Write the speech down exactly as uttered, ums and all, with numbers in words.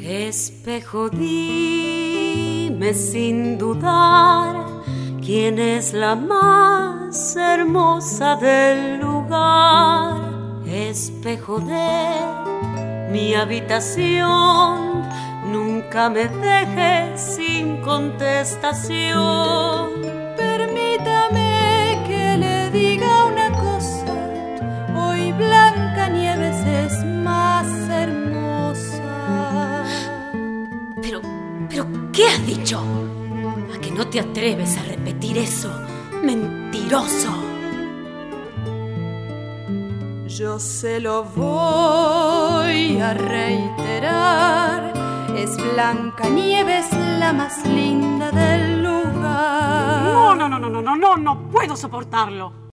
Espejo, dime sin dudar, ¿quién es la más hermosa del lugar? Espejo de mi habitación, nunca me dejes sin contestación. Permítame que le diga una cosa, hoy Blancanieves es más hermosa. Pero, pero, ¿qué has dicho? ¿A que no te atreves a repetir eso, mentiroso? Yo se lo voy a reiterar, es Blancanieves la más linda del lugar. No, no, no, no, no, no, no puedo soportarlo.